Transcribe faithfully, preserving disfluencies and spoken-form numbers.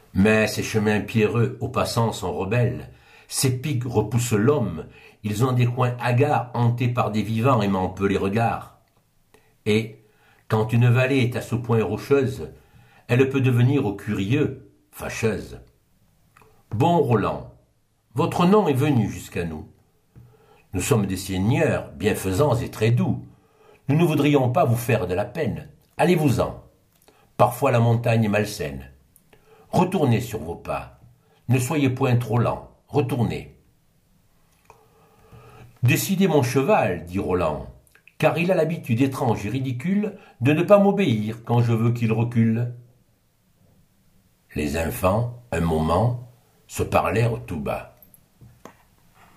Mais ces chemins pierreux aux passants sont rebelles, ces pics repoussent l'homme, ils ont des coins hagards hantés par des vivants aimant peu les regards. Et, quand une vallée est à ce point rocheuse, elle peut devenir aux curieux fâcheuse. Bon Roland, votre nom est venu jusqu'à nous. Nous sommes des seigneurs bienfaisants et très doux. Nous ne voudrions pas vous faire de la peine. Allez-vous-en. Parfois la montagne est malsaine. Retournez sur vos pas. Ne soyez point trop lent. Retournez. Décidez mon cheval, dit Roland, car il a l'habitude étrange et ridicule de ne pas m'obéir quand je veux qu'il recule. Les enfants, un moment, se parlèrent tout bas.